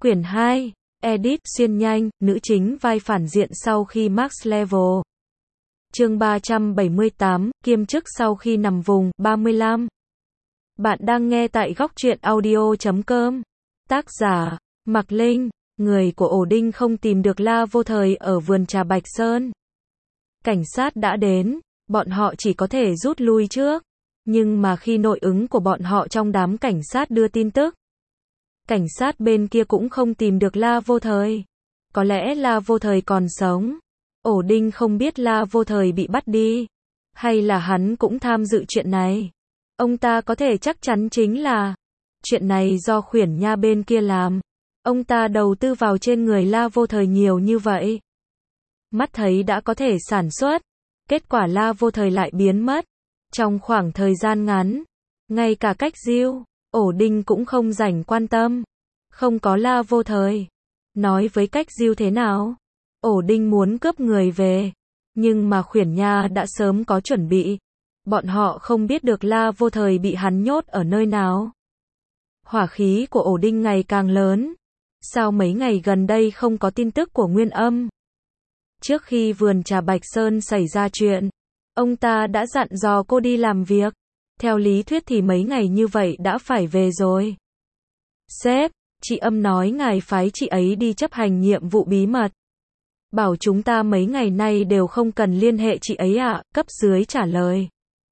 Quyển 2, edit xuyên nhanh, nữ chính vai phản diện sau khi max level. Chương 378, kiêm chức sau khi nằm vùng, 35. Bạn đang nghe tại góc truyện audio.com. Tác giả, Mạc Linh. Người của ổ đinh không tìm được La Vô Thời ở vườn trà Bạch Sơn. Cảnh sát đã đến, bọn họ chỉ có thể rút lui trước. Nhưng mà khi nội ứng của bọn họ trong đám cảnh sát đưa tin tức, cảnh sát bên kia cũng không tìm được La Vô Thời. Có lẽ La Vô Thời còn sống. Ổ đinh không biết La Vô Thời bị bắt đi, hay là hắn cũng tham dự chuyện này. Ông ta có thể chắc chắn chính là chuyện này do Khuyển Nha bên kia làm. Ông ta đầu tư vào trên người La Vô Thời nhiều như vậy. Mắt thấy đã có thể sản xuất, kết quả La Vô Thời lại biến mất. Trong khoảng thời gian ngắn, ngay cả Cách Diêu, ổ đinh cũng không rảnh quan tâm. Không có La Vô Thời. Nói với Cách Diêu thế nào? Ổ đinh muốn cướp người về. Nhưng mà Khuyển Nha đã sớm có chuẩn bị. Bọn họ không biết được La Vô Thời bị hắn nhốt ở nơi nào. Hỏa khí của ổ đinh ngày càng lớn. Sao mấy ngày gần đây không có tin tức của Nguyên Âm? Trước khi vườn trà Bạch Sơn xảy ra chuyện, ông ta đã dặn dò cô đi làm việc. Theo lý thuyết thì mấy ngày như vậy đã phải về rồi. Sếp, chị Âm nói ngài phái chị ấy đi chấp hành nhiệm vụ bí mật. Bảo chúng ta mấy ngày nay đều không cần liên hệ chị ấy ạ, cấp dưới trả lời.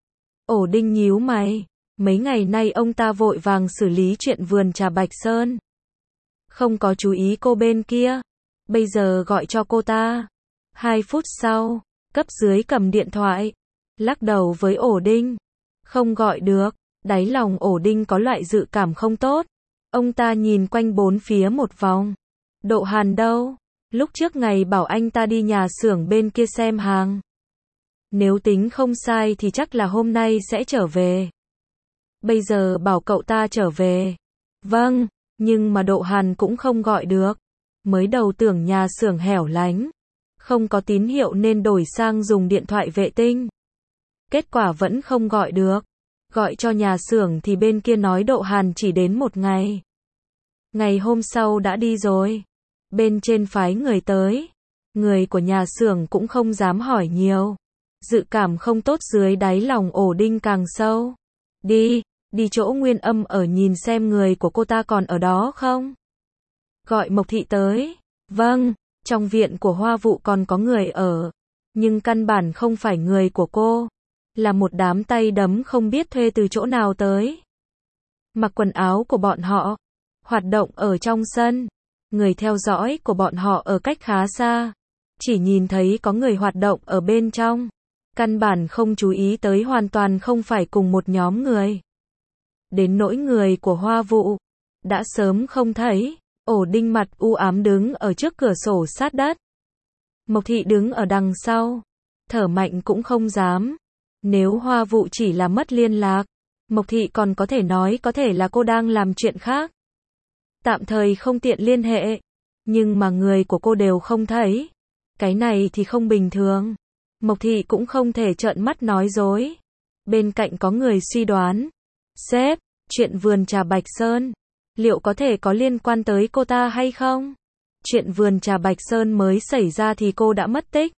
Ổ đinh nhíu mày, mấy ngày nay ông ta vội vàng xử lý chuyện vườn trà Bạch Sơn. Không có chú ý cô bên kia. Bây giờ gọi cho cô ta. 2 phút sau, cấp dưới cầm điện thoại, lắc đầu với ổ đinh. Không gọi được. Đáy lòng ổ đinh có loại dự cảm không tốt. Ông ta nhìn quanh bốn phía một vòng. Độ Hàn đâu? Lúc trước ngày bảo anh ta đi nhà xưởng bên kia xem hàng. Nếu tính không sai thì chắc là hôm nay sẽ trở về. Bây giờ bảo cậu ta trở về. Vâng, nhưng mà Độ Hàn cũng không gọi được. Mới đầu tưởng nhà xưởng hẻo lánh, không có tín hiệu nên đổi sang dùng điện thoại vệ tinh. Kết quả vẫn không gọi được. Gọi cho nhà xưởng thì bên kia nói Độ Hàn chỉ đến 1 ngày. Ngày hôm sau đã đi rồi. Bên trên phái người tới. Người của nhà xưởng cũng không dám hỏi nhiều. Dự cảm không tốt dưới đáy lòng ổ đinh càng sâu. Đi chỗ Nguyên Âm ở nhìn xem người của cô ta còn ở đó không? Gọi Mộc Thị tới. Vâng, trong viện của Hoa Vụ còn có người ở. Nhưng căn bản không phải người của cô. Là một đám tay đấm không biết thuê từ chỗ nào tới. Mặc quần áo của bọn họ. Hoạt động ở trong sân. Người theo dõi của bọn họ ở cách khá xa. Chỉ nhìn thấy có người hoạt động ở bên trong. Căn bản không chú ý tới hoàn toàn không phải cùng một nhóm người. Đến nỗi người của Hoa Vụ đã sớm không thấy. Ổ đinh mặt u ám đứng ở trước cửa sổ sát đất. Mộc Thị đứng ở đằng sau. Thở mạnh cũng không dám. Nếu Hoa Vụ chỉ là mất liên lạc, Mộc Thị còn có thể nói có thể là cô đang làm chuyện khác. Tạm thời không tiện liên hệ. Nhưng mà người của cô đều không thấy. Cái này thì không bình thường. Mộc Thị cũng không thể trợn mắt nói dối. Bên cạnh có người suy đoán. Sếp, chuyện vườn trà Bạch Sơn, liệu có thể có liên quan tới cô ta hay không? Chuyện vườn trà Bạch Sơn mới xảy ra thì cô đã mất tích.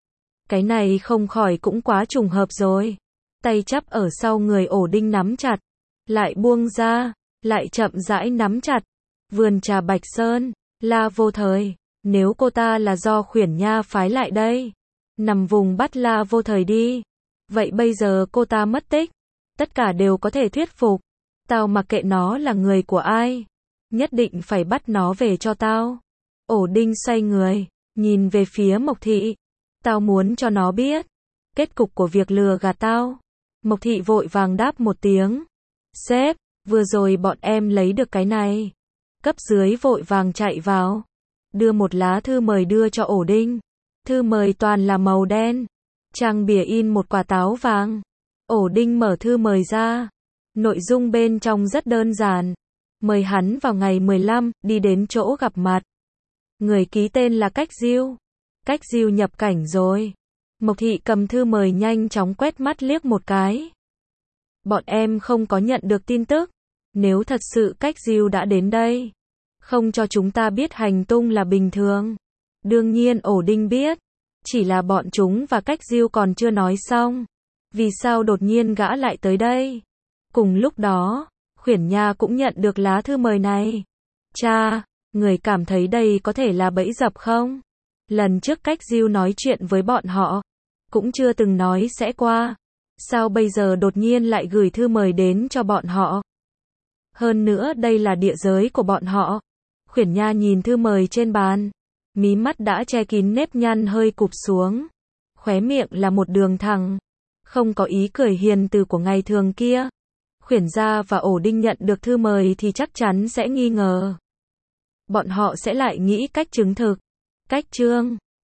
Cái này không khỏi cũng quá trùng hợp rồi. Tay chắp ở sau người ổ đinh nắm chặt. Lại buông ra. Lại chậm rãi nắm chặt. Vườn trà Bạch Sơn. La Vô Thời. Nếu cô ta là do Khuyển Nha phái lại đây. Nằm vùng bắt La Vô Thời đi. Vậy bây giờ cô ta mất tích. Tất cả đều có thể thuyết phục. Tao mặc kệ nó là người của ai. Nhất định phải bắt nó về cho tao. Ổ đinh xoay người. Nhìn về phía Mộc Thị. Tao muốn cho nó biết. Kết cục của việc lừa gạt tao. Mộc Thị vội vàng đáp một tiếng. Sếp, vừa rồi bọn em lấy được cái này. Cấp dưới vội vàng chạy vào. Đưa một lá thư mời đưa cho ổ đinh. Thư mời toàn là màu đen. Trang bìa in một quả táo vàng. Ổ đinh mở thư mời ra. Nội dung bên trong rất đơn giản. Mời hắn vào ngày 15, đi đến chỗ gặp mặt. Người ký tên là Cách Diêu. Cách Diêu nhập cảnh rồi. Mộc Thị cầm thư mời nhanh chóng quét mắt liếc một cái. Bọn em không có nhận được tin tức. Nếu thật sự Cách Diêu đã đến đây, Không cho chúng ta biết hành tung là bình thường. Đương nhiên ổ đinh biết. Chỉ là bọn chúng và cách Diêu còn chưa nói xong. Vì sao đột nhiên gã lại tới đây? Cùng lúc đó, Khuyển Nha cũng nhận được lá thư mời này. Cha, người cảm thấy đây có thể là bẫy dập không? Lần trước cách Diêu nói chuyện với bọn họ, cũng chưa từng nói sẽ qua. Sao bây giờ đột nhiên lại gửi thư mời đến cho bọn họ? Hơn nữa đây là địa giới của bọn họ. Khuyển Nha nhìn thư mời trên bàn. Mí mắt đã che kín nếp nhăn hơi cụp xuống. Khóe miệng là một đường thẳng. Không có ý cười hiền từ của ngày thường kia. Khuyển Gia và ổ đinh nhận được thư mời thì chắc chắn sẽ nghi ngờ. Bọn họ sẽ lại nghĩ cách chứng thực. Cách chương